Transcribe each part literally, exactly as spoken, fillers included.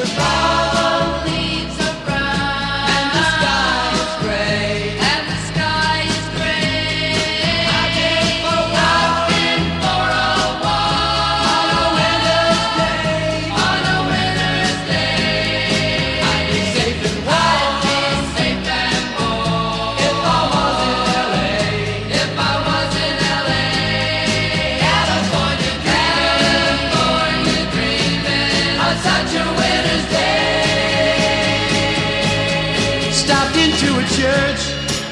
are brown, the leaves are brown, and the sky is gray, and the sky is gray. I've been for a walk, I've been for a walk on a winter's day, on a winter's day. I'd be safe and warm, I'd be safe and warm if I was in L A, if I was in L A. California dreaming, California dreaming on such a winter's day. Stopped into a church,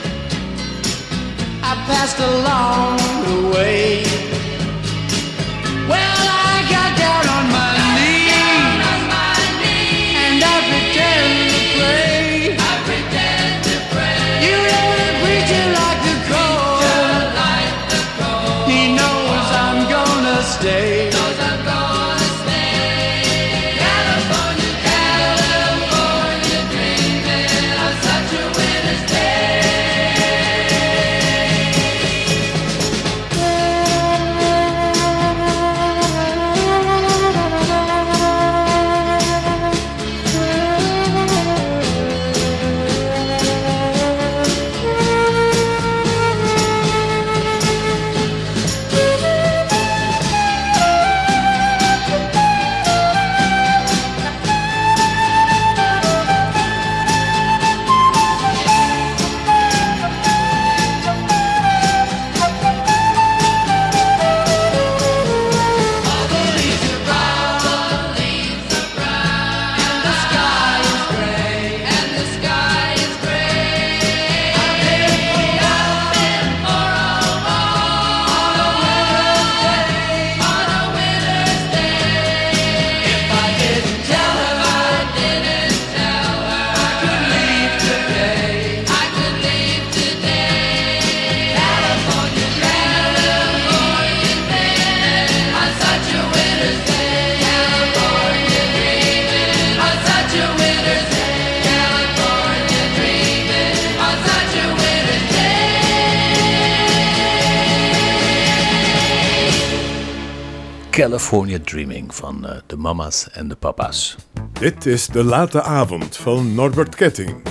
I passed along the way. Well, I got down on my knees, and I pretend to pray. I pretend to pray. You know the preacher like the cold, like the cold. He knows I'm gonna stay. Knows I'm gonna stay. California, California dreaming on such a winter's day. All the leaves are brown, all the leaves are brown, and the sky is gray, and the sky is gray. I've been for a walk on a winter's day, on a winter's day. If I didn't tell her, I didn't tell her, I could leave today, I could leave today. California California dreaming on such a winter's day. California dreaming on such a winter's day. California dreaming on such a winter's day. California Dreaming van eh, de mama's en de papa's. Dit is De Late Avond van Norbert Ketting.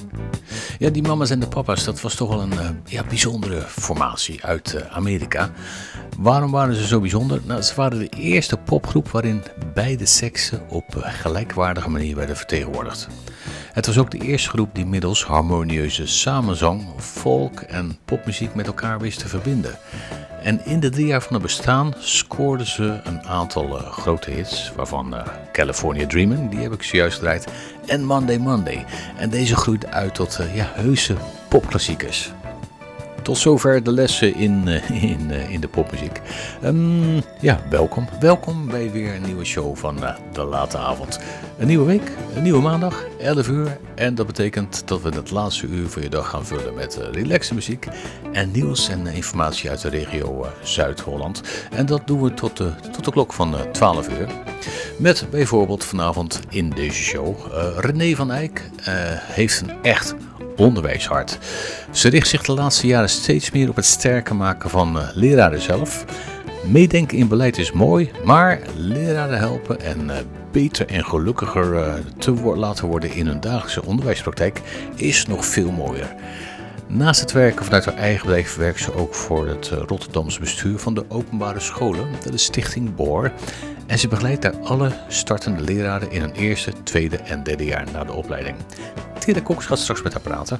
Ja, die mama's en de papa's, dat was toch wel een eh, ja, bijzondere formatie uit eh, Amerika. Waarom waren ze zo bijzonder? Nou, ze waren de eerste popgroep waarin beide seksen op eh, gelijkwaardige manier werden vertegenwoordigd. Het was ook de eerste groep die middels harmonieuze samenzang, folk en popmuziek met elkaar wist te verbinden. En in de drie jaar van het bestaan scoorden ze een aantal uh, grote hits, waarvan uh, California Dreamin', die heb ik zojuist gedraaid, en Monday Monday. En deze groeide uit tot uh, ja, heuse popklassiekers. Tot zover de lessen in, uh, in, uh, in de popmuziek. Um, ja, welkom. Welkom bij weer een nieuwe show van uh, De Late Avond. Een nieuwe week, een nieuwe maandag, elf uur. En dat betekent dat we het laatste uur van je dag gaan vullen met uh, relaxe muziek en nieuws en uh, informatie uit de regio uh, Zuid-Holland. En dat doen we tot, uh, tot de klok van uh, twaalf uur. Met bijvoorbeeld vanavond in deze show uh, René van Eyck uh, heeft een echt onderwijshart. Ze richt zich de laatste jaren steeds meer op het sterker maken van uh, leraren zelf. Meedenken in beleid is mooi, maar leraren helpen en uh, beter en gelukkiger uh, te wo- laten worden in hun dagelijkse onderwijspraktijk is nog veel mooier. Naast het werken vanuit haar eigen bedrijf werkt ze ook voor het uh, Rotterdamse bestuur van de openbare scholen, dat is Stichting Boor. En ze begeleidt daar alle startende leraren in hun eerste, tweede en derde jaar na de opleiding. Tera Cox gaat straks met haar praten.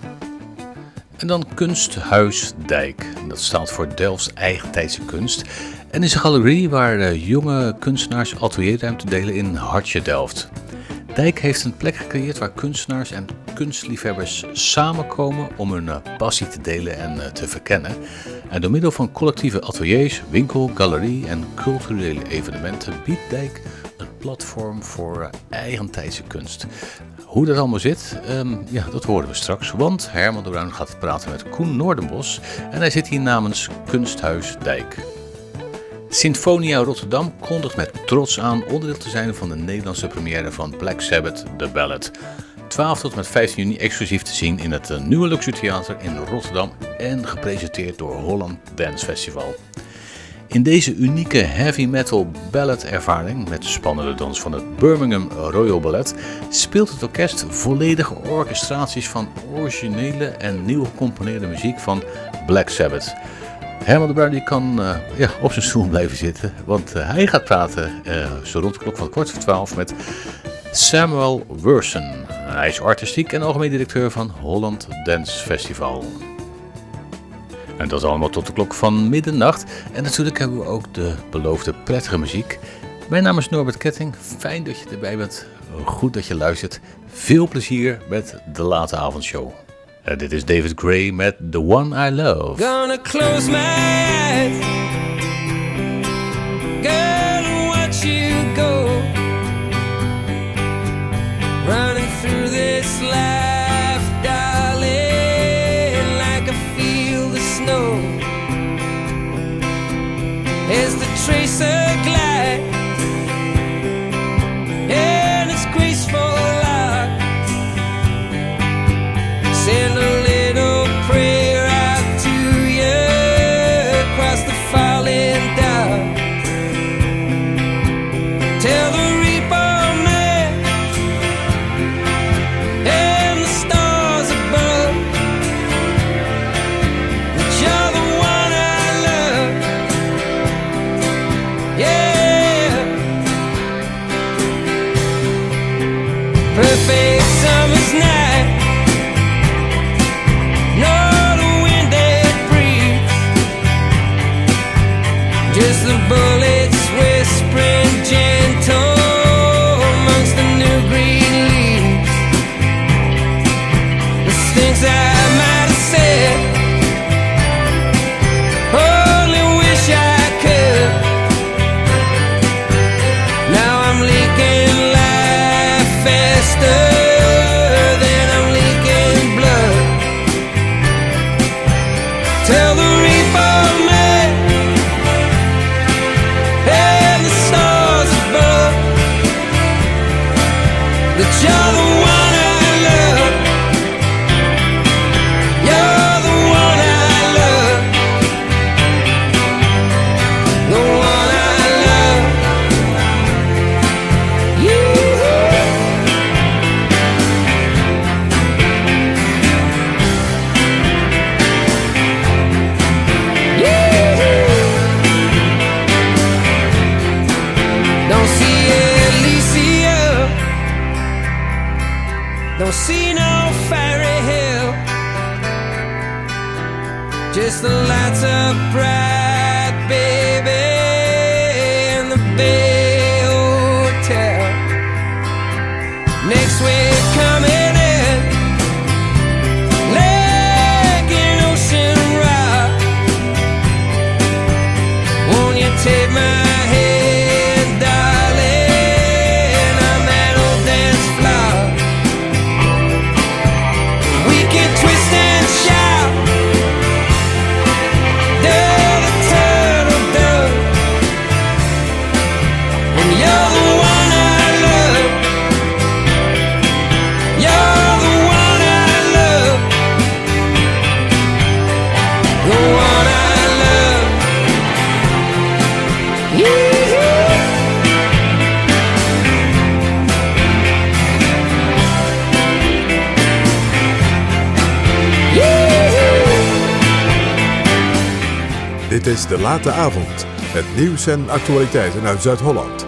En dan Kunsthuis Dijk. Dat staat voor Delfts eigentijdse kunst. En is een galerie waar uh, jonge kunstenaars atelierruimte delen in Hartje Delft. Dijk heeft een plek gecreëerd waar kunstenaars en kunstliefhebbers samenkomen om hun uh, passie te delen en uh, te verkennen. En door middel van collectieve ateliers, winkel, galerie en culturele evenementen biedt Dijk een platform voor uh, eigentijdse kunst. Hoe dat allemaal zit, um, ja, dat horen we straks, want Herman de Bruin gaat praten met Koen Noordenbos en hij zit hier namens Kunsthuis Dijk. Sinfonia Rotterdam kondigt met trots aan onderdeel te zijn van de Nederlandse première van Black Sabbath, The Ballad. twaalf tot en met vijftien juni exclusief te zien in het uh, Nieuwe Luxor Theater in Rotterdam en gepresenteerd door Holland Dance Festival. In deze unieke heavy metal ballad ervaring met de spannende dans van het Birmingham Royal Ballet speelt het orkest volledige orchestraties van originele en nieuw gecomponeerde muziek van Black Sabbath. Herman de Bruin die kan uh, ja, op zijn stoel blijven zitten, want uh, hij gaat praten uh, zo rond de klok van kwart voor twaalf met Samuel Werson. Hij is artistiek en algemeen directeur van Holland Dance Festival. En dat is allemaal tot de klok van middernacht. En natuurlijk hebben we ook de beloofde prettige muziek. Mijn naam is Norbert Ketting. Fijn dat je erbij bent. Goed dat je luistert. Veel plezier met de late avondshow. En dit is David Gray met The One I Love. Gonna close my eyes, girl, and watch you go, running through this life, darling, like I feel the snow, as the tracer glides, and its graceful arc, send a little prayer out to you across the falling dark. Tell the reaper man and the stars above that you're the one I love. Yeah, perfect summer's night. Just the bullets whispering gentle amongst the new green leaves. The things I might have said, only wish I could. Now I'm leaking life faster than I'm leaking blood. Tell the reaper man and the stars above that you're the one I love. You're the one I love. The one I love. You. Don't see Elysia, don't see no fairy hill, just the lights of bright, baby, in the Bay Hotel. Next week coming in, like an ocean rock. Won't you take my hand, darling, on that old dance floor? We can twist and shout, do the turtle dove, and you're the one I love. You're the one I love. The one I love. Yeah. Dit is De Late Avond. Het nieuws en actualiteiten uit Zuid-Holland.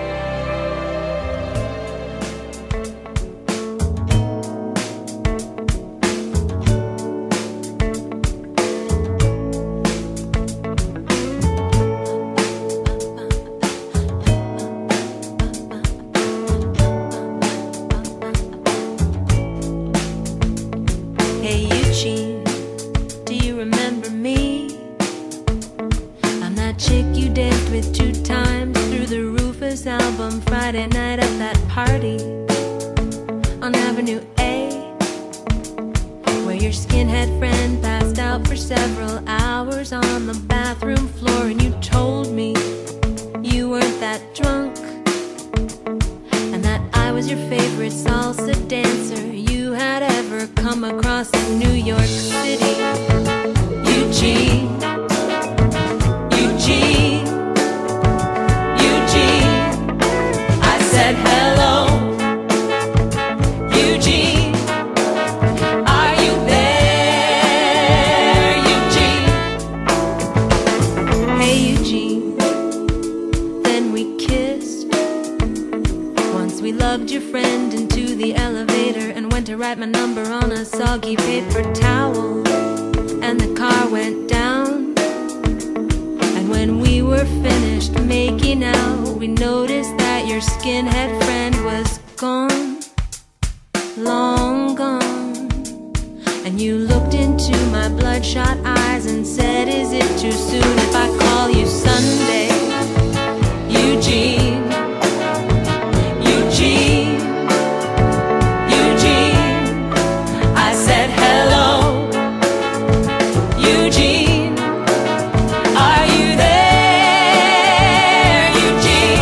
Hey Eugene, do you remember me? I'm that chick you danced with two times through the Rufus album Friday night at that party on Avenue A, where your skinhead friend passed out for several hours on the bathroom floor, and you told me you weren't that drunk and that I was your favorite salsa dancer you had ever come across in New York City. Eugene, Eugene. me now. We noticed that your skinhead friend was gone, long gone. And you looked into my bloodshot eyes and said, is it too soon if I call you Sunday? Eugene, Eugene, Eugene. I said hello, Eugene. Are you there, Eugene?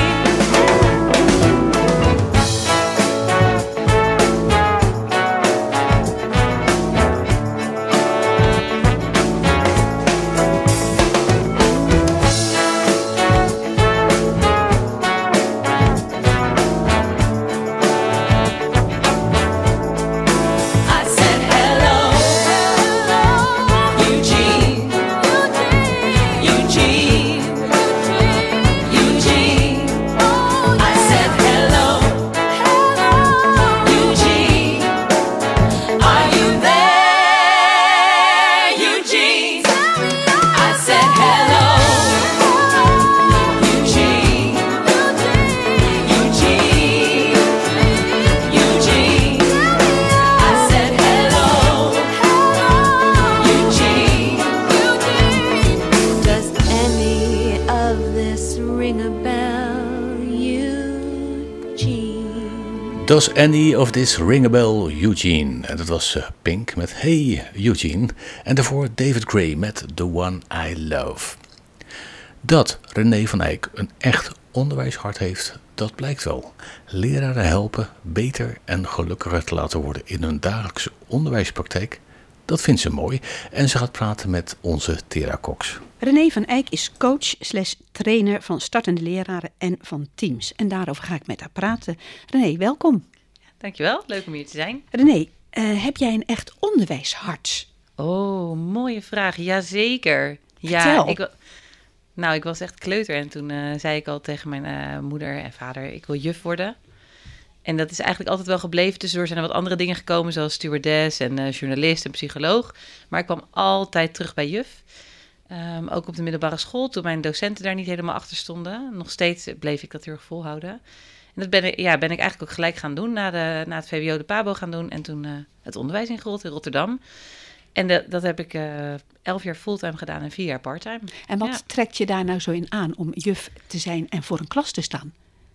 I said hello, Eugene, Eugene, Eugene. I said hello, Eugene. Are you there, Eugene? I said hello, Eugene, Eugene, Eugene. I said hello, Eugene. Does any of this ring a bell, Eugene? Does any of this ring a bell, Eugene? En dat was eh, Pink met Hey Eugene. En daarvoor David Gray met The One I Love. Dat René van Eyck een echt onderwijshart heeft, dat blijkt wel. Leraren helpen beter en gelukkiger te laten worden in hun dagelijkse onderwijspraktijk. Dat vindt ze mooi. En ze gaat praten met onze Tera Cox. René van Eyck is coach slash trainer van startende leraren en van teams. En daarover ga ik met haar praten. René, welkom. Dankjewel, leuk om hier te zijn. René, eh, heb jij een echt onderwijshart? Oh, mooie vraag. Jazeker. Ja, Vertel. ik, wa- nou, ik was echt kleuter en toen eh, zei ik al tegen mijn eh, moeder en vader, ik wil juf worden. En dat is eigenlijk altijd wel gebleven. Tussendoor zijn er wat andere dingen gekomen, zoals stewardess en eh, journalist en psycholoog. Maar ik kwam altijd terug bij juf. Ehm, ook op de middelbare school, toen mijn docenten daar niet helemaal achter stonden. Nog steeds bleef ik dat heel erg volhouden. En dat ben ik, ja, ben ik eigenlijk ook gelijk gaan doen. Na, de, na het V W O de PABO gaan doen en toen eh, het onderwijs ingerold in Rotterdam. En de, dat heb ik eh, elf jaar fulltime gedaan en vier jaar parttime. En wat Ja. trekt je daar nou zo in aan om juf te zijn en voor een klas te staan?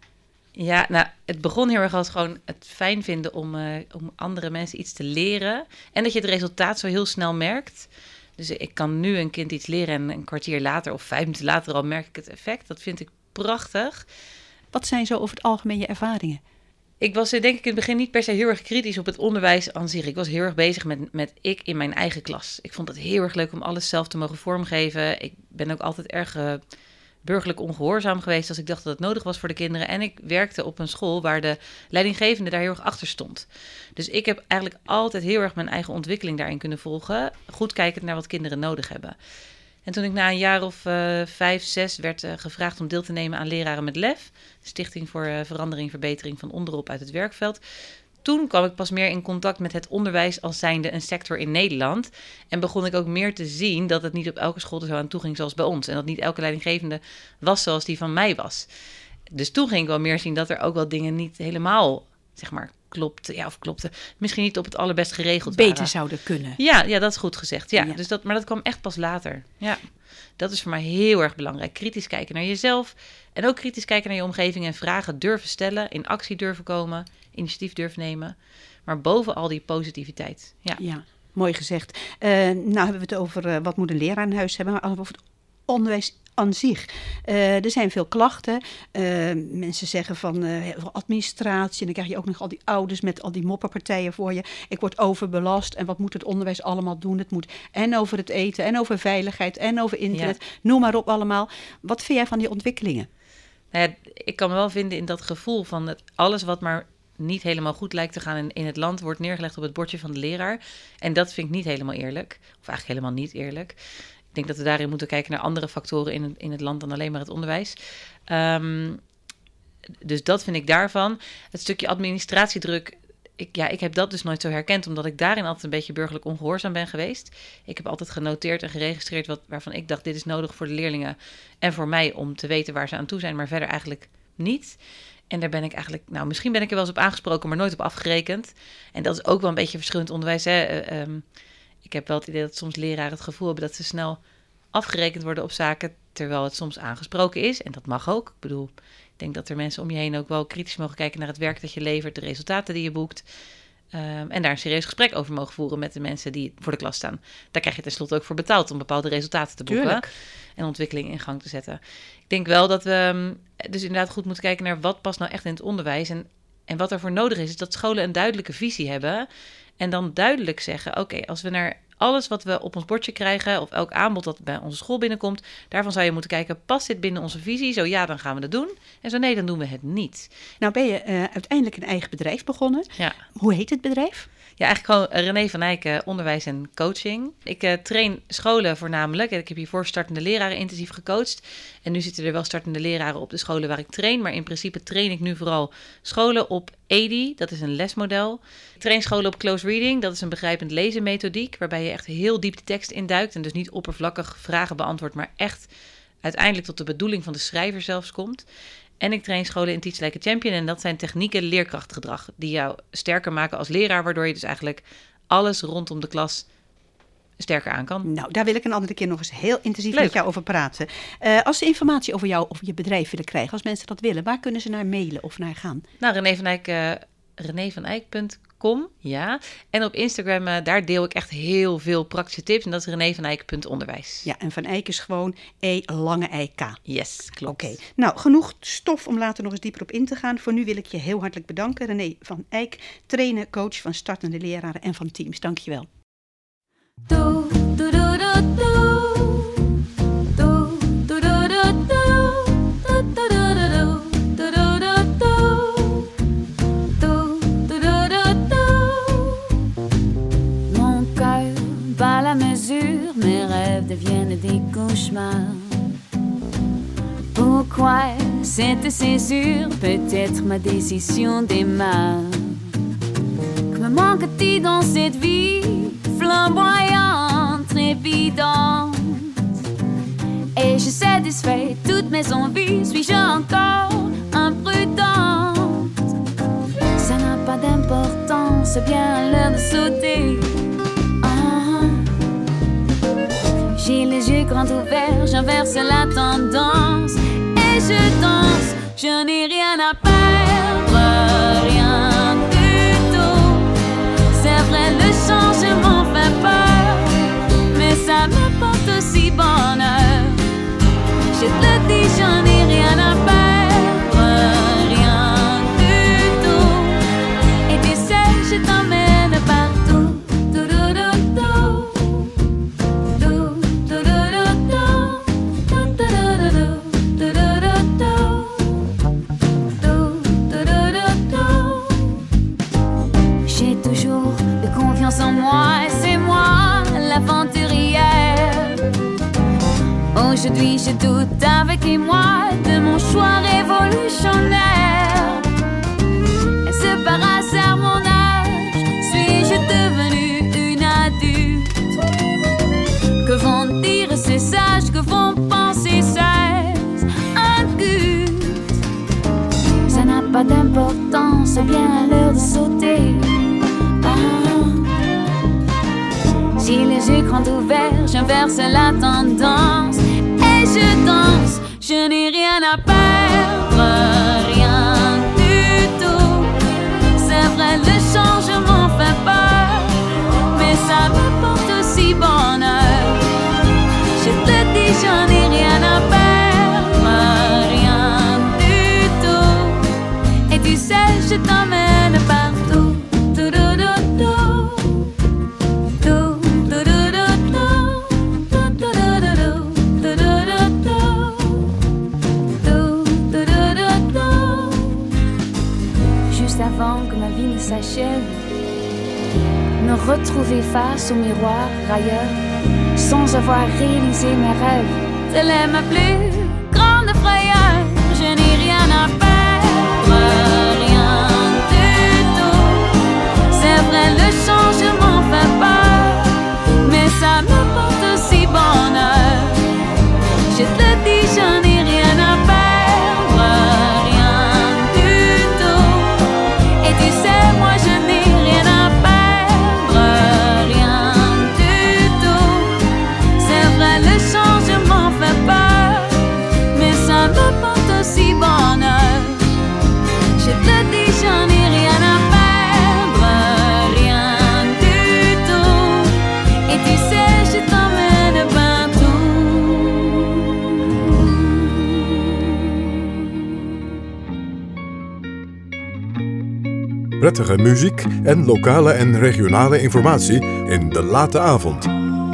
Ja, nou, het begon heel erg als gewoon het fijn vinden om, eh, om andere mensen iets te leren. En dat je het resultaat zo heel snel merkt. Dus ik kan nu een kind iets leren en een kwartier later of vijf minuten later al merk ik het effect. Dat vind ik prachtig. Wat zijn zo over het algemeen je ervaringen? Ik was eh, denk ik in het begin niet per se heel erg kritisch op het onderwijs aan zich. Ik was heel erg bezig met, met ik in mijn eigen klas. Ik vond het heel erg leuk om alles zelf te mogen vormgeven. Ik ben ook altijd erg eh, burgerlijk ongehoorzaam geweest als ik dacht dat het nodig was voor de kinderen. En ik werkte op een school waar de leidinggevende daar heel erg achter stond. Dus ik heb eigenlijk altijd heel erg mijn eigen ontwikkeling daarin kunnen volgen. Goed kijkend naar wat kinderen nodig hebben. En toen ik na een jaar of uh, vijf, zes werd uh, gevraagd om deel te nemen aan Leraren met Lef, de Stichting voor uh, Verandering en Verbetering van Onderop uit het Werkveld, toen kwam ik pas meer in contact met het onderwijs als zijnde een sector in Nederland. En begon ik ook meer te zien dat het niet op elke school er zo aan toe ging zoals bij ons. En dat niet elke leidinggevende was zoals die van mij was. Dus toen ging ik wel meer zien dat er ook wel dingen niet helemaal, zeg maar, klopte. Ja, of klopte. Misschien niet op het allerbest geregeld Beter waren. zouden kunnen. Ja, ja, dat is goed gezegd. Ja, Ja. Dus dat, maar dat kwam echt pas later. Ja. Dat is voor mij heel erg belangrijk. Kritisch kijken naar jezelf. En ook kritisch kijken naar je omgeving en vragen durven stellen. In actie durven komen. Initiatief durven nemen. Maar bovenal die positiviteit. Ja. Ja, mooi gezegd. Eh, nou hebben we het over uh, wat moet een leraar in huis hebben, maar over het onderwijs aan zich. Uh, er zijn veel klachten. Uh, mensen zeggen van uh, heel veel administratie. En dan krijg je ook nog al die ouders met al die mopperpartijen voor je. Ik word overbelast. En wat moet het onderwijs allemaal doen? Het moet en over het eten, en over veiligheid, en over internet. Ja. Noem maar op allemaal. Wat vind jij van die ontwikkelingen? Nou ja, ik kan me wel vinden in dat gevoel van het, alles wat maar niet helemaal goed lijkt te gaan in, in het land, wordt neergelegd op het bordje van de leraar. En dat vind ik niet helemaal eerlijk. Of eigenlijk helemaal niet eerlijk. Ik denk dat we daarin moeten kijken naar andere factoren in het, in het land dan alleen maar het onderwijs. Um, dus dat vind ik daarvan. Het stukje administratiedruk, ik, ja, ik heb dat dus nooit zo herkend, omdat ik daarin altijd een beetje burgerlijk ongehoorzaam ben geweest. Ik heb altijd genoteerd en geregistreerd wat, waarvan ik dacht, dit is nodig voor de leerlingen en voor mij om te weten waar ze aan toe zijn, maar verder eigenlijk niet. En daar ben ik eigenlijk, nou misschien ben ik er wel eens op aangesproken, maar nooit op afgerekend. En dat is ook wel een beetje verschillend onderwijs. Hè? Uh, um, ik heb wel het idee dat soms leraren het gevoel hebben dat ze snel afgerekend worden op zaken, terwijl het soms aangesproken is. En dat mag ook. Ik bedoel, ik denk dat er mensen om je heen ook wel kritisch mogen kijken naar het werk dat je levert, de resultaten die je boekt. Um, en daar een serieus gesprek over mogen voeren met de mensen die voor de klas staan. Daar krijg je tenslotte ook voor betaald om bepaalde resultaten te boeken. Tuurlijk. En ontwikkeling in gang te zetten. Ik denk wel dat we um, dus inderdaad goed moeten kijken naar wat past nou echt in het onderwijs. En, en wat ervoor nodig is, is dat scholen een duidelijke visie hebben. En dan duidelijk zeggen, oké, okay, als we naar alles wat we op ons bordje krijgen, of elk aanbod dat bij onze school binnenkomt, daarvan zou je moeten kijken, past dit binnen onze visie? Zo ja, dan gaan we dat doen. En zo nee, dan doen we het niet. Nou ben je uh, uiteindelijk een eigen bedrijf begonnen. Ja. Hoe heet het bedrijf? Ja, eigenlijk gewoon René van Eyck, uh, onderwijs en coaching. Ik uh, train scholen voornamelijk. Ik heb hiervoor startende leraren intensief gecoacht. En nu zitten er wel startende leraren op de scholen waar ik train. Maar in principe train ik nu vooral scholen op E D I. Dat is een lesmodel. Ik train scholen op close reading. Dat is een begrijpend lezen methodiek. Waarbij je echt heel diep de tekst induikt. En dus niet oppervlakkig vragen beantwoordt. Maar echt uiteindelijk tot de bedoeling van de schrijver zelfs komt. En ik train scholen in Teach Like a Champion. En dat zijn technieken leerkrachtgedrag die jou sterker maken als leraar. Waardoor je dus eigenlijk alles rondom de klas sterker aan kan. Nou, daar wil ik een andere keer nog eens heel intensief Leuk. met jou over praten. Uh, als ze informatie over jou of je bedrijf willen krijgen, als mensen dat willen, waar kunnen ze naar mailen of naar gaan? Nou, René van Eyck, uh, rené van eyck punt com, ja. En op Instagram, uh, daar deel ik echt heel veel praktische tips. En dat is rené van eyck punt onderwijs. Ja, en Van Eyck is gewoon E lange I K. Yes, klopt. Oké, okay. Nou, genoeg stof om later nog eens dieper op in te gaan. Voor nu wil ik je heel hartelijk bedanken. René van Eyck, trainer, coach van startende leraren en van teams. Dank je wel. Do, do, do, do, do. Do, do, do, do, do. Do, do, do, do, do. Do, do, do, do. Do, do, do, do, do. Mon cœur bat la mesure, mes rêves deviennent des cauchemars. Pourquoi cette césure? Peut-être ma décision démarre. Que me manque-t-il dans cette vie flamboyante, trépidante? Et je satisfais toutes mes envies. Suis-je encore imprudente? Ça n'a pas d'importance, c'est bien l'heure de sauter. Ah. J'ai les yeux grands ouverts, j'inverse la tendance. Et je danse, je n'ai rien à perdre, rien du tout. C'est vrai, le changement fait peur, mais ça m'apporte aussi bonheur. Je te le dis, j'en ai rien à perdre, rien du tout. Et tu sais, je t'emmène partout. Do, do, do, do. Do, do, do, do, do. Do, do, do, do. Do, do, do, do. Do, do, do, do, do. J'ai toujours de confiance en moi, et c'est moi l'aventurière. Aujourd'hui je doute avec moi de mon choix révolutionnaire. Est-ce par hasard mon âge? Suis-je devenue une adulte? Que vont dire ces sages? Que vont penser ces incutes? Ça n'a pas d'importance, c'est bien l'heure de sauter. Ah. J'ai les yeux grands ouverts, j'inverse la tendance. Et je danse, je n'ai rien à perdre, rien du tout. C'est vrai, le changement fait peur, mais ça m'apporte aussi bonheur. Je te dis, j'en ai rien à perdre, rien du tout. Et tu sais, je t'emmène partout. Do, do, do, do. Do, do, do, do, do. Do, do, do, do, do. Do, do, do, do. Do, do, do, do, do. Juste avant que ma vie ne s'achève, me retrouver face au miroir ailleurs, sans avoir réalisé mes rêves. Telle est ma plus grande frayeur. Je n'ai rien à perdre, rien du tout. vrai le changement fait peur, mais ça me porte aussi bonheur. Je te dis, j'en ai rien à perdre, rien du tout. Et tu sais, moi je n'ai rien à perdre, rien du tout. C'est vrai, le changement fait peur, mais ça me porte aussi bonheur. Je te dis, j'en ai rien à perdre, rien du tout. Et tu sais, je t'emmène partout. Prettige muziek en lokale en regionale informatie in de late avond.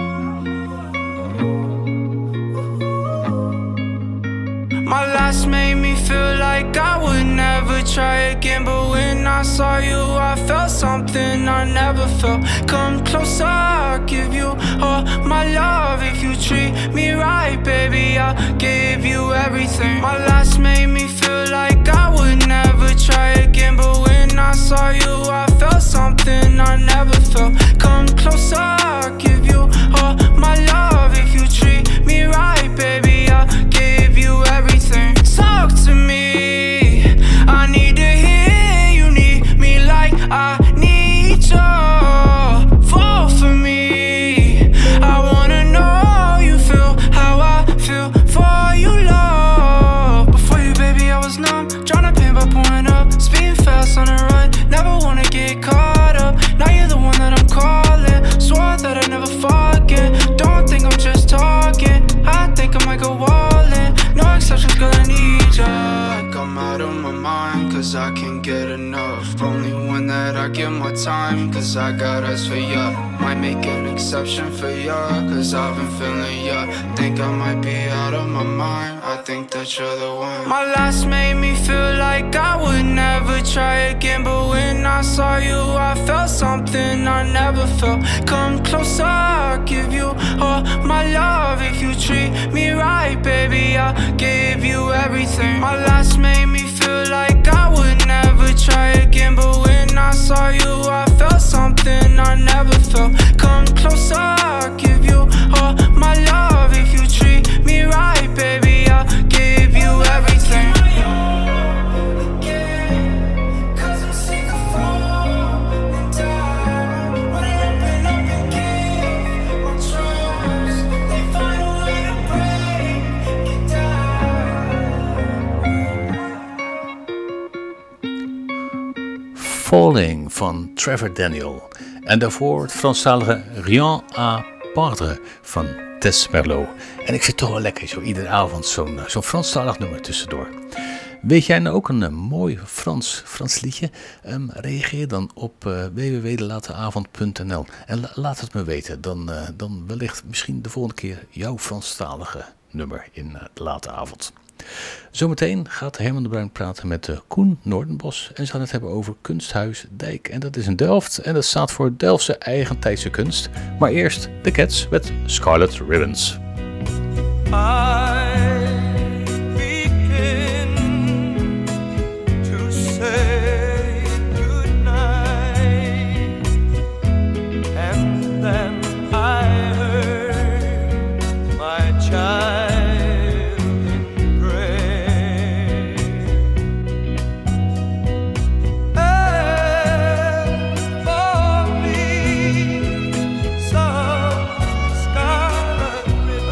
My last made me feel like I would never try again, but when I saw you, I felt something I never felt. Come closer, I'll give you all my love. If you treat me right, baby, I'll give you everything. My last made me feel like I would never try again, but when I saw you, I felt something I never felt. Come closer, I'll give you all my love. If you treat me right, baby, I'll give you everything. Talk to me, I need to hear you need me like I need you. Fall for me, I wanna know you feel how I feel for you, love. Before you, baby, I was numb, trying to pain by pouring up, speeding fast on the run, never wanna get caught up. Now you're the one that I'm calling, swore that I'd never forget. Don't think I'm just talking, I think I might go all in. No exceptions, girl, I need ya. Like I'm out of my mind, cause I can't get enough. Only one that I give my time, cause I got eyes for ya. Might make an exception for ya, cause I've been feeling ya. Think I might be out of my mind, I think that you're the one. My last made me feel like I would never try again, but when I saw you, I felt something I never felt. Come closer, I'll give you all my love. If you treat me right, baby, I'll give you everything. My last made me feel like I would never try again, but when I saw you, I felt something I never felt. Come closer, I'll give you all my love. If you treat me right, baby, I'll give you everything. Falling van Trevor Daniel. En daarvoor het Franstalige Rien à perdre van Tess Merlot. En ik vind het toch wel lekker, zo iedere avond zo'n, zo'n Franstalig nummer tussendoor. Weet jij nou ook een, een mooi Frans, Frans liedje? Um, reageer dan op uh, w w w punt de late avond punt n l en la, laat het me weten. Dan, uh, dan wellicht misschien de volgende keer jouw Franstalige nummer in uh, de late avond. Zometeen gaat Herman de Bruin praten met uh, Koen Noordenbos en ze gaan het hebben over Kunsthuis Dijk. En dat is in Delft en dat staat voor Delftse eigentijdse kunst. Maar eerst de Cats met Scarlet Ribbons. Scarlet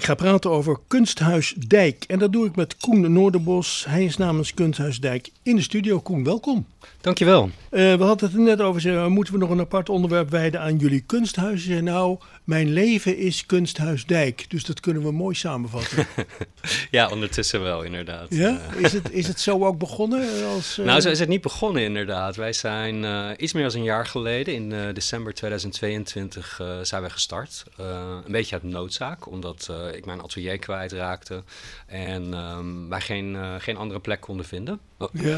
Ik ga praten over Kunsthuis Dijk. En dat doe ik met Koen Noorderbos. Hij is namens Kunsthuis Dijk in de studio. Koen, welkom. Dankjewel. Uh, we hadden het er net over, zeggen, moeten we nog een apart onderwerp wijden aan jullie kunsthuis? Nou, mijn leven is Kunsthuis Dijk. Dus dat kunnen we mooi samenvatten. Ja, ondertussen wel inderdaad. Ja? Is het, is het zo ook begonnen? Als, uh... Nou, zo is het niet begonnen inderdaad. Wij zijn uh, iets meer dan een jaar geleden, in uh, december tweeduizend tweeëntwintig, uh, zijn wij gestart. Uh, een beetje uit noodzaak, omdat uh, ik mijn atelier kwijtraakte en um, wij geen, uh, geen andere plek konden vinden. Oh. Ja.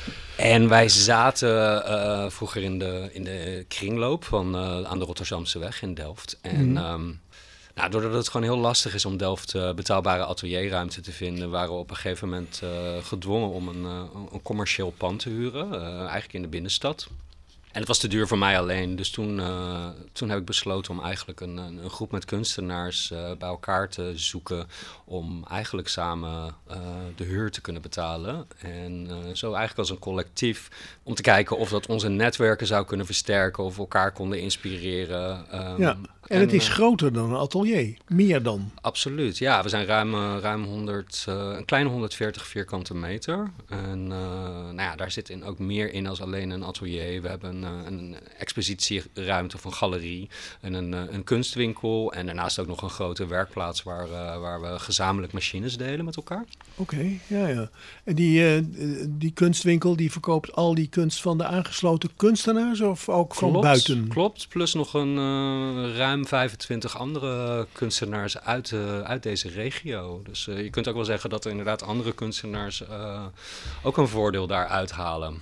En wij zaten uh, vroeger in de, in de kringloop van, uh, aan de Rotterdamse weg in Delft. En mm. um, nou, doordat het gewoon heel lastig is om Delft uh, betaalbare atelierruimte te vinden, waren we op een gegeven moment uh, gedwongen om een, uh, een commercieel pand te huren, uh, eigenlijk in de binnenstad. En het was te duur voor mij alleen, dus toen, uh, toen heb ik besloten om eigenlijk een, een, een groep met kunstenaars uh, bij elkaar te zoeken om eigenlijk samen uh, de huur te kunnen betalen. En uh, zo eigenlijk als een collectief om te kijken of dat onze netwerken zou kunnen versterken of elkaar konden inspireren. Um, ja. En, en het is uh, groter dan een atelier, meer dan. Absoluut, ja. We zijn ruim, uh, ruim honderd, uh, een kleine honderdveertig vierkante meter. En uh, nou ja, daar zit in ook meer in als alleen een atelier. We hebben een, een expositieruimte of een galerie en een, een kunstwinkel. En daarnaast ook nog een grote werkplaats waar, uh, waar we gezamenlijk machines delen met elkaar. Oké, okay, ja, ja. En die, uh, die kunstwinkel die verkoopt al die kunst van de aangesloten kunstenaars of ook van klopt, buiten? Klopt, plus nog een uh, ruim vijfentwintig andere kunstenaars uit, uh, uit deze regio. Dus uh, je kunt ook wel zeggen dat er inderdaad andere kunstenaars uh, ook een voordeel daar uithalen.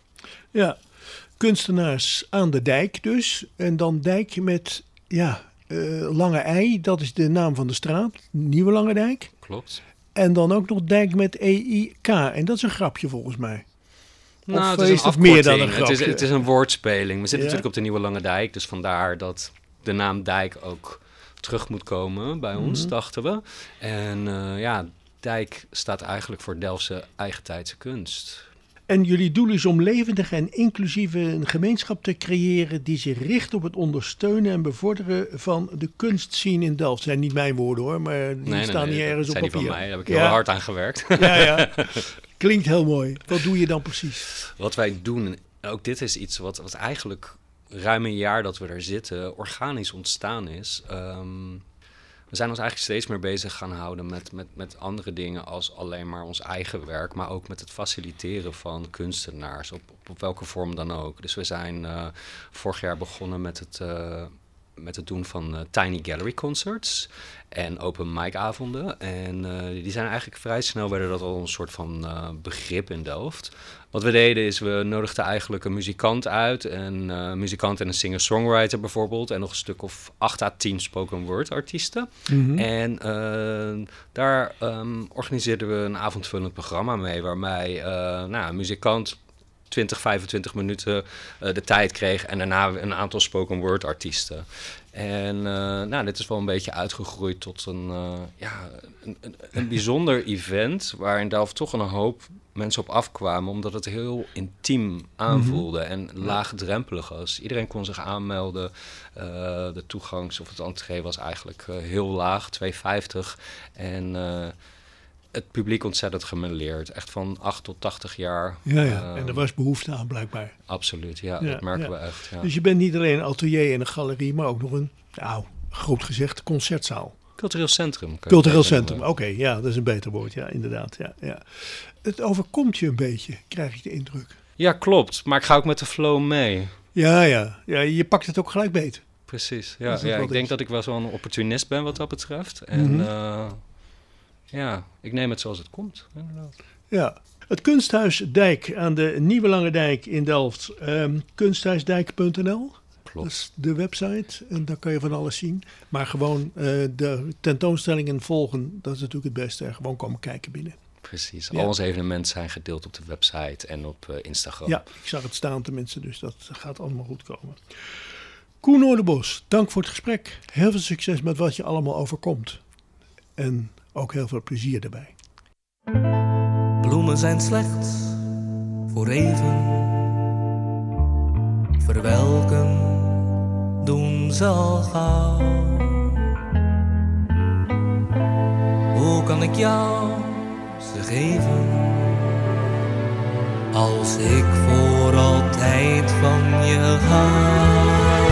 Ja, kunstenaars aan de dijk dus. En dan dijk met, ja, uh, Lange Ei, dat is de naam van de straat. Nieuwe Lange Dijk. Klopt. En dan ook nog dijk met E I K. En dat is een grapje volgens mij. Nou, of het is, is een het meer dan een grapje? Het is, het is een woordspeling. We zitten ja? natuurlijk op de Nieuwe Lange Dijk, dus vandaar dat de naam Dijk ook terug moet komen bij ons, mm-hmm. dachten we. En uh, ja, Dijk staat eigenlijk voor Delftse eigentijdse kunst. En jullie doel is om levendige en inclusieve een gemeenschap te creëren die zich richt op het ondersteunen en bevorderen van de kunstscene in Delft. Dat zijn niet mijn woorden hoor, maar die nee, staan nee, hier nee, ergens op papier. papier. Van mij, daar heb ik ja. heel hard aan gewerkt. Ja, ja. Klinkt heel mooi. Wat doe je dan precies? Wat wij doen, ook dit is iets wat, wat eigenlijk ruim een jaar dat we er zitten, organisch ontstaan is. Um, we zijn ons eigenlijk steeds meer bezig gaan houden met, met, met andere dingen als alleen maar ons eigen werk, maar ook met het faciliteren van kunstenaars, op, op, op welke vorm dan ook. Dus we zijn uh, vorig jaar begonnen met het, uh, met het doen van uh, Tiny Gallery Concerts en open mic avonden. En uh, die zijn eigenlijk vrij snel, werden dat al een soort van uh, begrip in Delft. Wat we deden is, we nodigden eigenlijk een muzikant uit. Een uh, muzikant en een singer-songwriter bijvoorbeeld. En nog een stuk of acht à tien spoken word artiesten. Mm-hmm. En uh, daar um, organiseerden we een avondvullend programma mee. Waarbij uh, nou, een muzikant twintig, vijfentwintig minuten uh, de tijd kreeg. En daarna een aantal spoken word artiesten. En uh, nou, dit is wel een beetje uitgegroeid tot een, uh, ja, een, een, een bijzonder event. Waar in Delft toch een hoop mensen op afkwamen, omdat het heel intiem aanvoelde mm-hmm. en laagdrempelig was. Iedereen kon zich aanmelden. Uh, de toegangs- of het entree was eigenlijk uh, heel laag, twee vijftig. En uh, het publiek ontzettend gemêleerd. Echt van acht tot tachtig jaar. Ja, ja. Um, en er was behoefte aan blijkbaar. Absoluut, ja. ja dat merken ja. we echt. Ja. Dus je bent niet alleen een atelier en een galerie, maar ook nog een, nou, groot gezegd, concertzaal. Cultureel centrum. Cultureel centrum, oké. Okay, ja, dat is een beter woord. Ja, inderdaad. Ja, ja. Het overkomt je een beetje, krijg ik de indruk. Ja, klopt. Maar ik ga ook met de flow mee. Ja, ja. ja je pakt het ook gelijk beter. Precies. Ja, ja, ik denk is. dat ik wel zo'n opportunist ben wat dat betreft. En mm-hmm. uh, ja, ik neem het zoals het komt. Inderdaad. Ja. Het Kunsthuis Dijk aan de Nieuwe Lange Dijk in Delft. Um, kunsthuisdijk punt n l. Klopt. Dat is de website en daar kan je van alles zien. Maar gewoon uh, de tentoonstellingen volgen, dat is natuurlijk het beste. En gewoon komen kijken binnen. Precies. Ja. Al onze evenementen zijn gedeeld op de website en op uh, Instagram. Ja, ik zag het staan tenminste, dus dat gaat allemaal goed komen. Koen Noorderbos, dank voor het gesprek. Heel veel succes met wat je allemaal overkomt. En ook heel veel plezier daarbij. Bloemen zijn slechts voor even. Verwelken doen ze al gauw. hoe kan ik jou ze geven? Als ik voor altijd van je hou.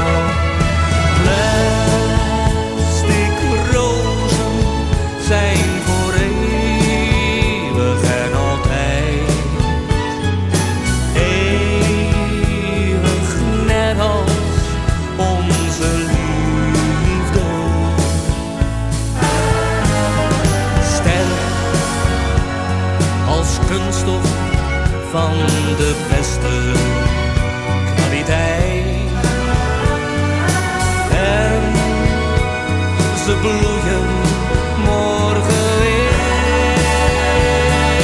Plastic rozen zijn voor eeuwig en altijd. Eeuwig net als onze liefde. Sterk als kunststof van de beste kwaliteit. En ze bloeien morgen weer.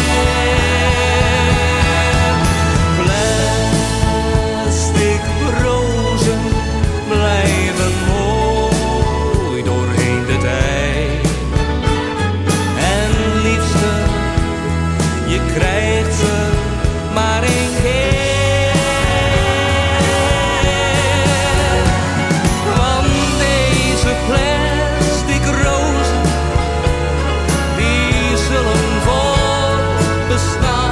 Plastic rozen blijven mooi doorheen de tijd. En liefste, je krijgt ze maar één keer. Want deze plastic rozen, die zullen voortbestaan.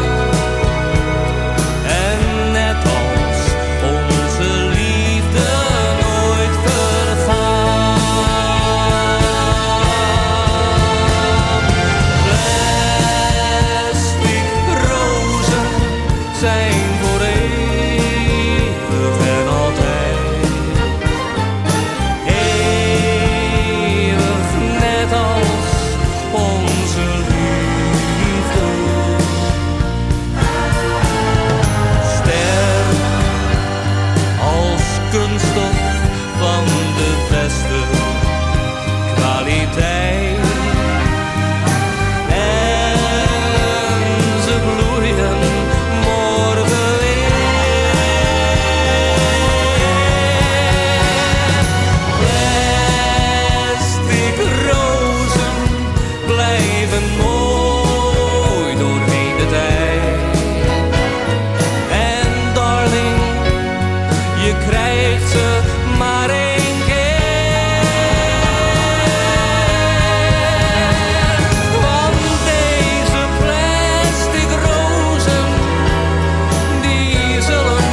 En net als onze liefde nooit vergaan. Plastic rozen zijn voor eeuwig en altijd. Eeuwig net als onze liefde. Sterk als kunststof van de beste kwaliteit. En ze bloeien morgen weer. Plastic rozen blijven mooi doorheen de tijd. En darling, je krijgt ze maar één keer. Want deze plastic rozen, die zullen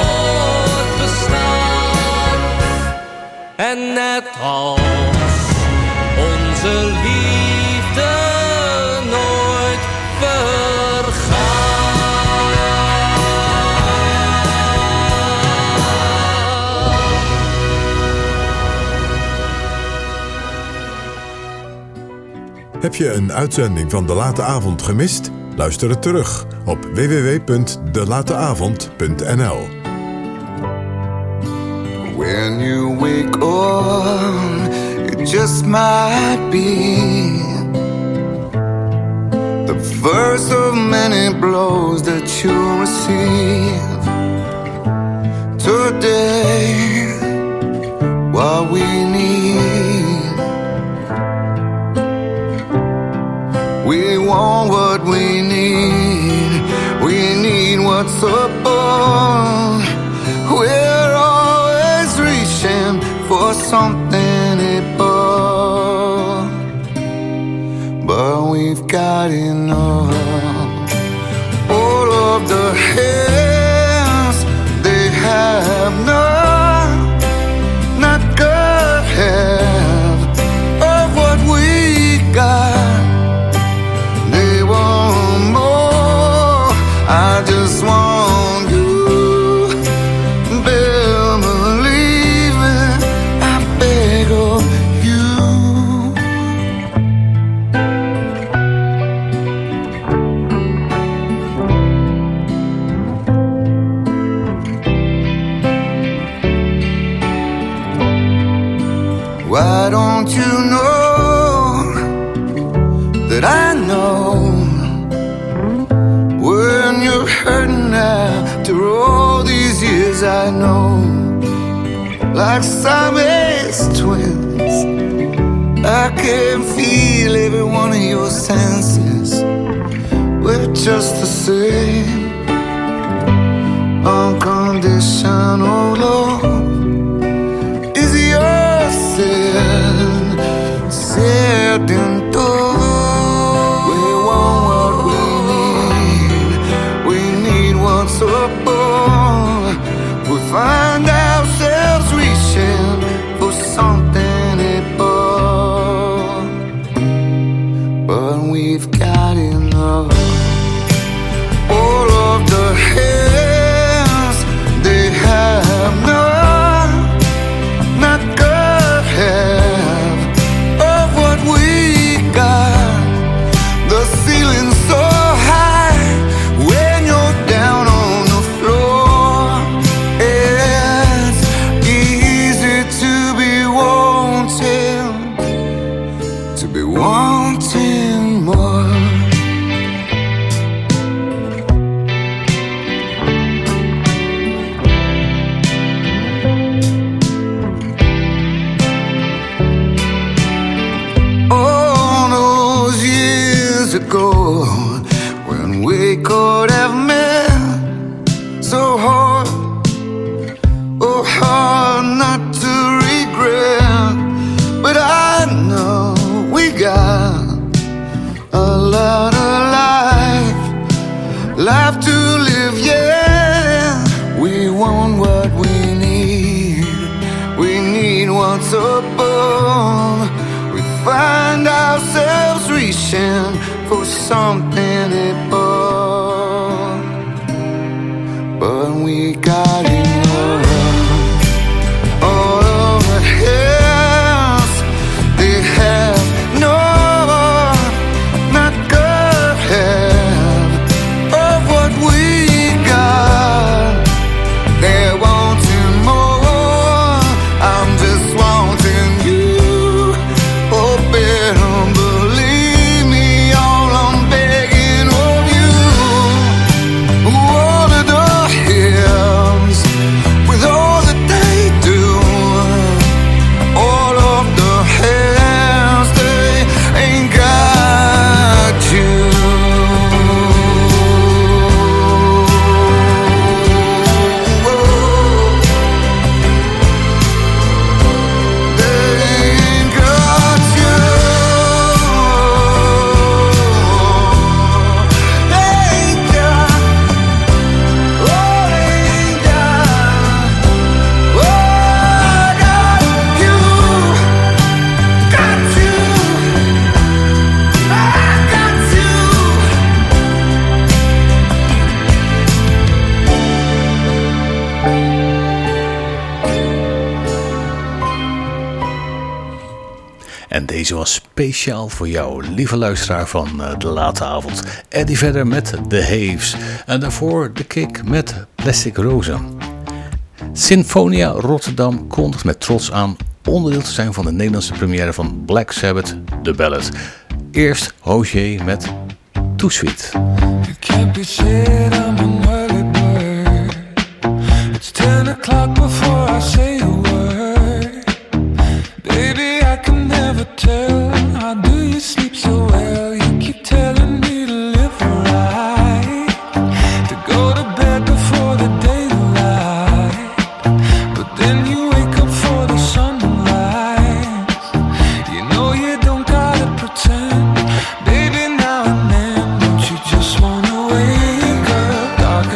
voortbestaan. En net als onze liefde nooit vergaan. Heb je een uitzending van De Late Avond gemist? Luister het terug op w w w punt de late avond punt n l. When you wake up, it just might be the first of many blows that you'll receive. Today, what we need, we want what we need. We need what's above. We're always reaching for something above, but we've got enough. All of the hands, they have none, not good half of what we got. They want more, I just want you. Believe it, I beg of you. Why don't you know that I know when you're hurting after all these years? I know, like Siamese twins, I can feel every one of your senses. We're just the same. Unconditional love is your sin, set in door. life to live, yeah. We want what we need. We need what's above. We find ourselves reaching for something above, but we got enough. All over hills, they have no, not good half of what we got. They're wanting more. I'm just wanting you. Oh, better believe me, all I'm begging of you. All of the hills, with all that they do, all of the hands, they ain't got you. They ain't got you. They ain't got, oh, they ain't got, oh, I got you, got you, I got you. En deze was speciaal voor jou, lieve luisteraar van uh, De Late Avond. Eddie verder met The Haves. En daarvoor de Kick met Plastic Rozen. Sinfonia Rotterdam kondigt met trots aan onderdeel te zijn van de Nederlandse première van Black Sabbath, The Ballad. Eerst Hozier met Too Sweet. Can't be said I'm an early bird. It's ten o'clock before I say a word. Baby, I can never tell. How do you sleep so well? You keep telling me to live right, to go to bed before the daylight, but then you wake up for the sunrise. You know you don't gotta pretend. Baby, now and then, don't you just wanna wake up? Dark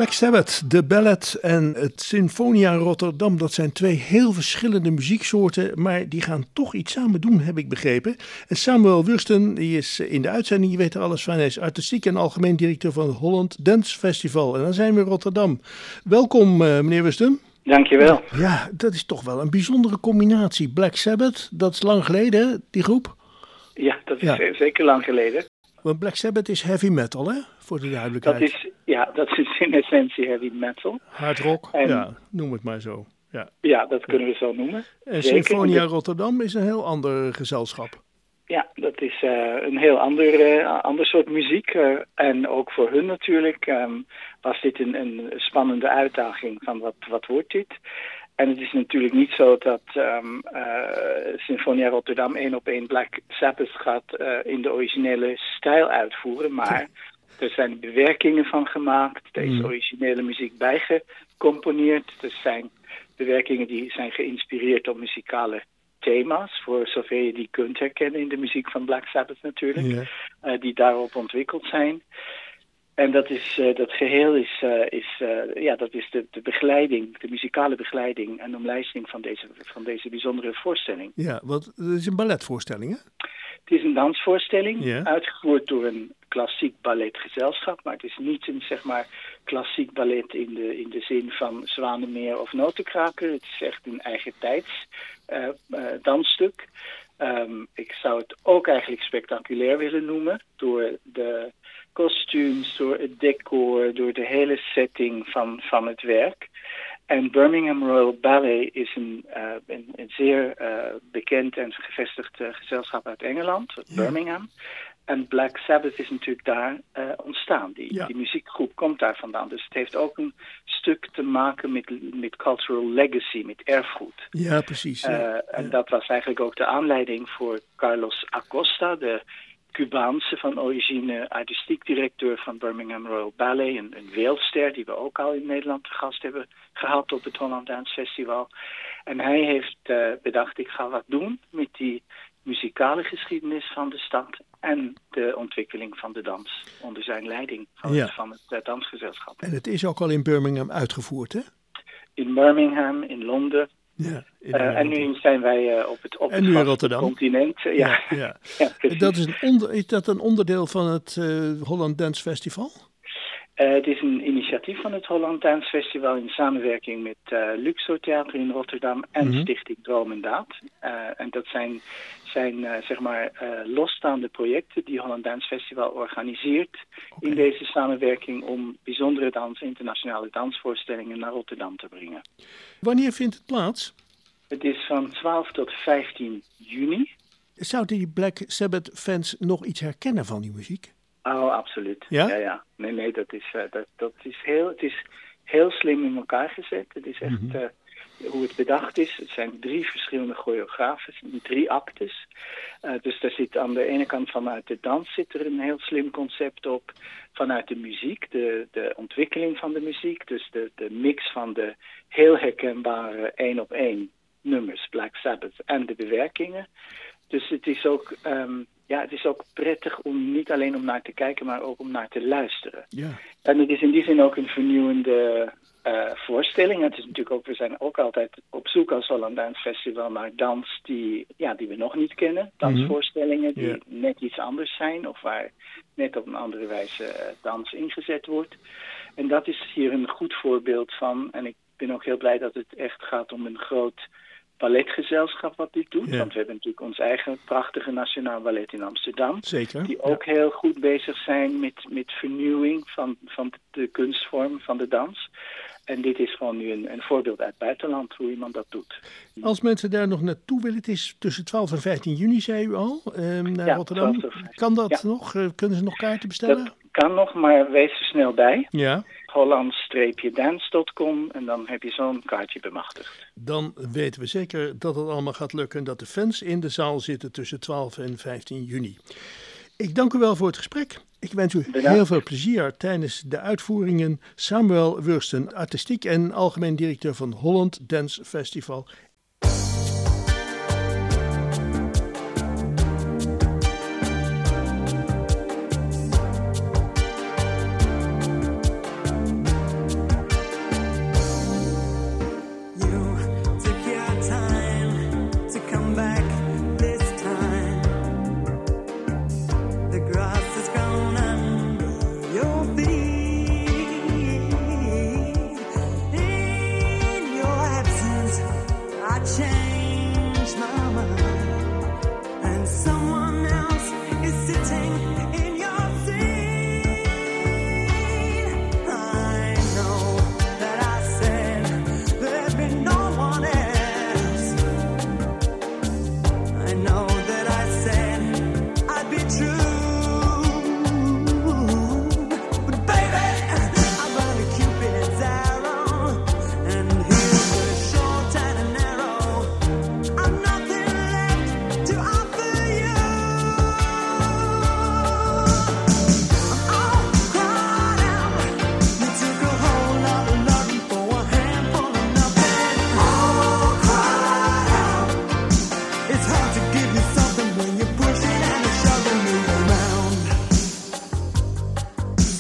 Black Sabbath, de Ballet en het Sinfonia Rotterdam, dat zijn twee heel verschillende muzieksoorten, maar die gaan toch iets samen doen, heb ik begrepen. En Samuel Wursten, die is in de uitzending, je weet er alles van, hij is artistiek en algemeen directeur van het Holland Dance Festival. En dan zijn we in Rotterdam. Welkom, uh, meneer Wursten. Dankjewel. Ja, dat is toch wel een bijzondere combinatie. Black Sabbath, dat is lang geleden, hè, die groep? Ja, dat is Ja. zeker lang geleden. Want Black Sabbath is heavy metal, hè? Voor de duidelijkheid. Dat is, ja, dat is in essentie heavy metal. Hard rock, En- ja, noem het maar zo. Ja. Ja, dat kunnen we zo noemen. En Zeker. Sinfonia Rotterdam is een heel ander gezelschap. Ja, dat is eh, een heel ander, eh, ander soort muziek. eh, en ook voor hun natuurlijk ehm, was dit een, een spannende uitdaging van wat, wat wordt dit? En het is natuurlijk niet zo dat um, uh, Sinfonia Rotterdam één op één Black Sabbath gaat uh, in de originele stijl uitvoeren, maar er zijn bewerkingen van gemaakt. Er is Mm. originele muziek bijgecomponeerd. Er zijn bewerkingen die zijn geïnspireerd op muzikale thema's, voor zover je die kunt herkennen in de muziek van Black Sabbath natuurlijk, Ja. uh, die daarop ontwikkeld zijn. En dat, is, uh, dat geheel is, uh, is, uh, ja, dat is de, de begeleiding, de muzikale begeleiding en omlijsting van deze, van deze bijzondere voorstelling. Ja, want het is een balletvoorstelling, hè? Het is een dansvoorstelling, Ja. uitgevoerd door een klassiek balletgezelschap, maar het is niet een zeg maar klassiek ballet in de, in de zin van Zwanemeer of Notenkraker. Het is echt een eigen tijds uh, uh, dansstuk. Um, ik zou het ook eigenlijk spectaculair willen noemen door de kostuums, door het decor, door de hele setting van, van het werk. En Birmingham Royal Ballet is een, uh, een, een zeer uh, bekend en gevestigd uh, gezelschap uit Engeland, Birmingham. En Black Sabbath is natuurlijk daar uh, ontstaan. Die, Ja. die muziekgroep komt daar vandaan. Dus het heeft ook een stuk te maken met, met cultural legacy, met erfgoed. Ja, precies. Ja. Uh, en dat was eigenlijk ook de aanleiding voor Carlos Acosta, de Cubaanse van origine artistiek directeur van Birmingham Royal Ballet. Een, een wereldster die we ook al in Nederland te gast hebben gehad op het Holland Dance Festival. En hij heeft uh, bedacht, ik ga wat doen met die muzikale geschiedenis van de stad en de ontwikkeling van de dans onder zijn leiding van, Ja. het, van het uh, dansgezelschap. En het is ook al in Birmingham uitgevoerd, hè? In Birmingham, in Londen. Ja. in Uh, en nu zijn wij uh, op het, op En het nu in vaste Rotterdam. continent. Uh, ja. Ja, ja. Ja, precies. Dat is, een onder, is dat een onderdeel van het uh, Holland Dance Festival? Uh, het is een initiatief van het Holland Dance Festival in samenwerking met uh, Luxor Theater in Rotterdam en Mhm. Stichting Droom en Daad. Uh, en dat zijn, zijn uh, zeg maar uh, losstaande projecten die Holland Dance Festival organiseert in deze samenwerking om bijzondere dans, internationale dansvoorstellingen naar Rotterdam te brengen. Wanneer vindt het plaats? Het is van twaalf tot vijftien juni. Zouden die Black Sabbath fans nog iets herkennen van die muziek? Oh, absoluut. Ja? Ja, ja. Nee, nee, dat is, uh, dat, dat is heel, het is heel slim in elkaar gezet. Het is echt Mhm. uh, hoe het bedacht is. Het zijn drie verschillende choreografen, drie actes. Uh, dus daar zit aan de ene kant vanuit de dans zit er een heel slim concept op. Vanuit de muziek, de, de ontwikkeling van de muziek. Dus de, de mix van de heel herkenbare één op één nummers, Black Sabbath, en de bewerkingen. Dus het is ook, um, ja, het is ook prettig om niet alleen om naar te kijken, maar ook om naar te luisteren. Ja. En het is in die zin ook een vernieuwende uh, voorstelling. Het is natuurlijk ook, we zijn ook altijd op zoek als Holland Dance Festival naar dans die, ja, die we nog niet kennen. Dansvoorstellingen die Ja. net iets anders zijn of waar net op een andere wijze uh, dans ingezet wordt. En dat is hier een goed voorbeeld van. En ik ben ook heel blij dat het echt gaat om een groot balletgezelschap wat dit doet. Ja. Want we hebben natuurlijk ons eigen prachtige Nationaal Ballet in Amsterdam. Zeker. Die ook heel goed bezig zijn met, met vernieuwing van, van de kunstvorm van de dans. En dit is gewoon nu een, een voorbeeld uit het buitenland hoe iemand dat doet. Als mensen daar nog naartoe willen, het is tussen twaalf en vijftien juni, zei u al, eh, naar Ja, Rotterdam. twaalf tot vijftien. Kan dat Ja. nog? Eh, kunnen ze nog kaarten bestellen? Dat kan nog, maar wees er snel bij. Ja. holland-dance punt com en dan heb je zo'n kaartje bemachtigd. Dan weten we zeker dat het allemaal gaat lukken en dat de fans in de zaal zitten tussen twaalf en vijftien juni. Ik dank u wel voor het gesprek. Ik wens u Bedankt. heel veel plezier tijdens de uitvoeringen. Samuel Wursten, artistiek en algemeen directeur van Holland Dance Festival.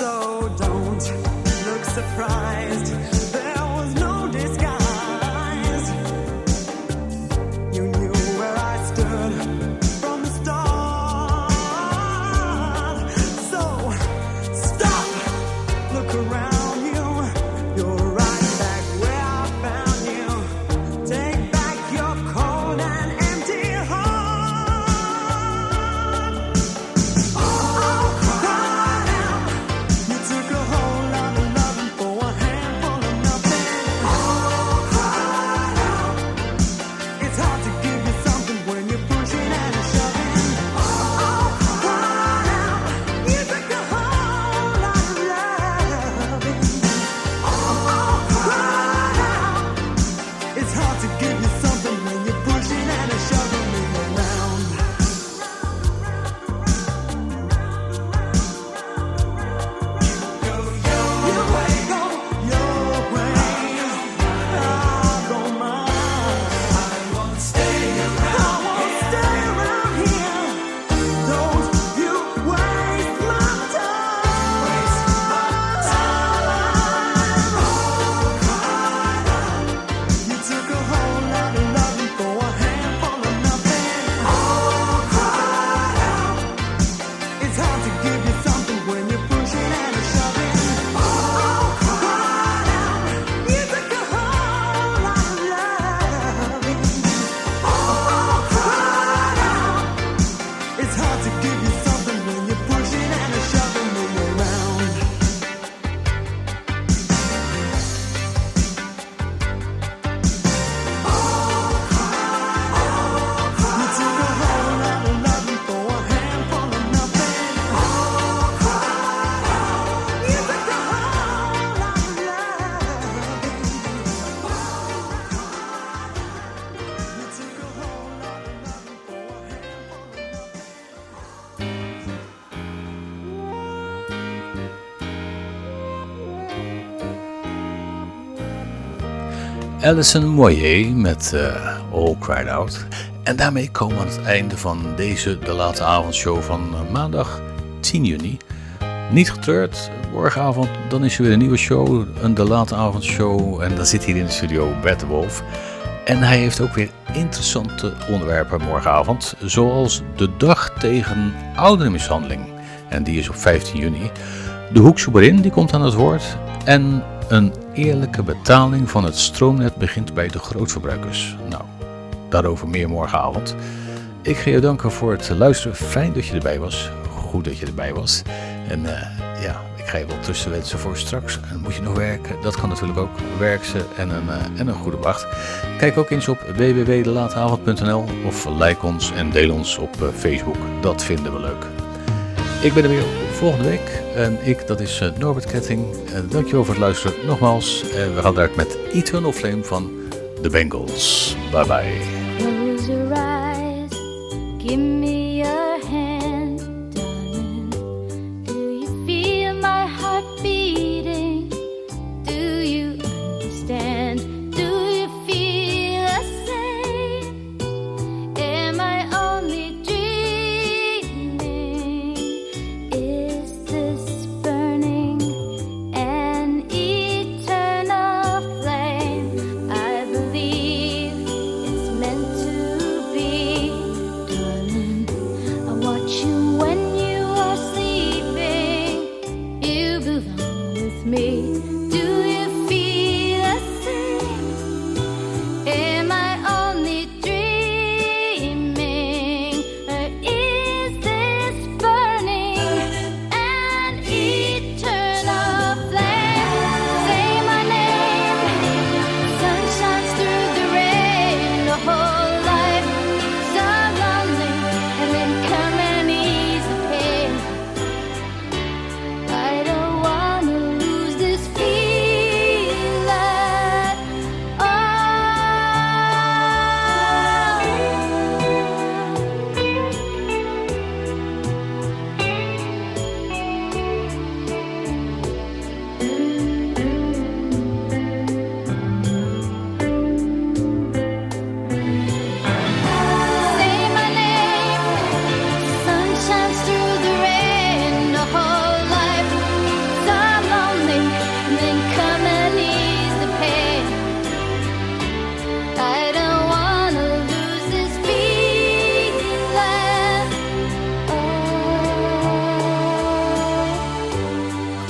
So don't look surprised. There was no disguise. You knew where I stood from the start. So stop, look around you. You're right back where I found you. Take back your cold and empty heart. Oh, cry out. You took a whole lot of loving for a handful of nothing. Oh, cry out. It's hard to give you something when you're pushing and shoving. Oh, cry out. You took a whole lot of loving. Oh, cry out. It's hard to give you something when you're pushing and shoving me around. Go your way, go your way. I don't mind. I won't stay around. I won't stay around here. Don't you waste my time. Waste my time. Oh, cry out. You took a whole lot of loving for a handful of nothing. Oh, cry out. It's hard to give you something when you're pushing and shoving. Oh, cry out. You took a whole lot of loving. Oh, cry out. It's hard to give you something when you're pushing and shoving me around. You took a whole lot of loving for a handful of nothing. Oh, cry out. You took a whole lot of loving. Oh, you took a whole lot of loving for a handful of Alison Moyet met uh, All Cried Out. En daarmee komen we aan het einde van deze De Late Avondshow van uh, maandag tien juni. Niet getreurd, morgenavond dan is er weer een nieuwe show, een De Late Avondshow. En dan zit hier in de studio Bert de Wolf. En hij heeft ook weer interessante onderwerpen morgenavond. Zoals de dag tegen ouderenmishandeling. En die is op vijftien juni. De Hoekse Boerin die komt aan het woord. En een eerlijke betaling van het stroomnet begint bij de grootverbruikers. Nou, daarover meer morgenavond. Ik ga je danken voor het luisteren. Fijn dat je erbij was. Goed dat je erbij was. En uh, ja, ik ga je wel tussen wensen voor straks. En moet je nog werken? Dat kan natuurlijk ook. Werk ze en een, uh, en een goede wacht. Kijk ook eens op w w w punt de lateavond punt n l of like ons en deel ons op uh, Facebook. Dat vinden we leuk. Ik ben er weer volgende week. En ik, dat is uh, Norbert Ketting. Uh, dankjewel voor het luisteren. Nogmaals, uh, we gaan eruit met Eternal Flame van The Bengals. Bye bye. Close your eyes, give me your hand, darling. Do you feel my heart beating? Do you understand? Do you feel the same? Am I only dreaming? Is this burning an eternal flame? I believe it's meant to be, darling. I watch you when you are sleeping. You belong with me. Do you feel the same? Am I only dreaming? Or is this burning an eternal flame? Say my name. Sun shines through the rain. The whole life so lonely, and then come and ease the pain. I don't wanna lose this feeling.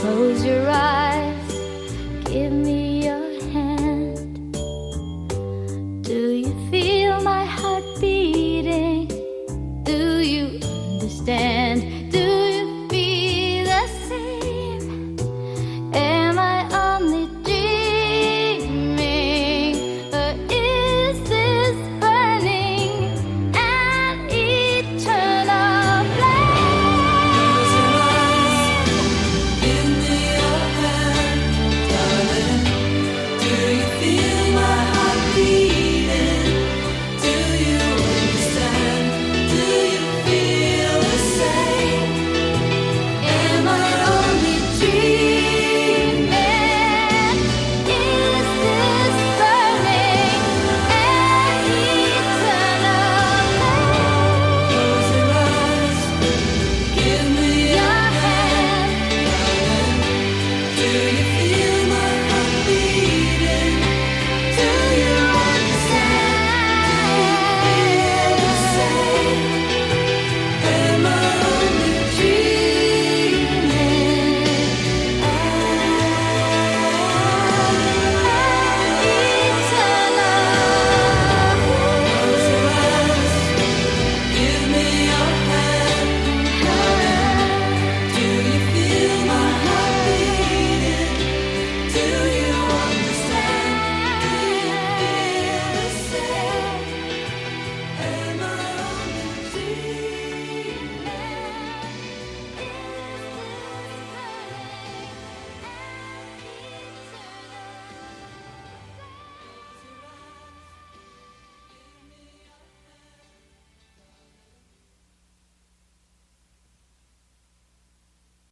Close your eyes, give me your hand. Do you feel my heart beating? Do you understand? Do you feel the same? Am I only dreaming? Or is this burning an eternal flame? Give me your hand, darling. Do you feel my heart beating? Do you understand? Do you feel the same? Am I only dreaming? Is this burning an eternal flame? Close your eyes, give me your hand, darling. Do you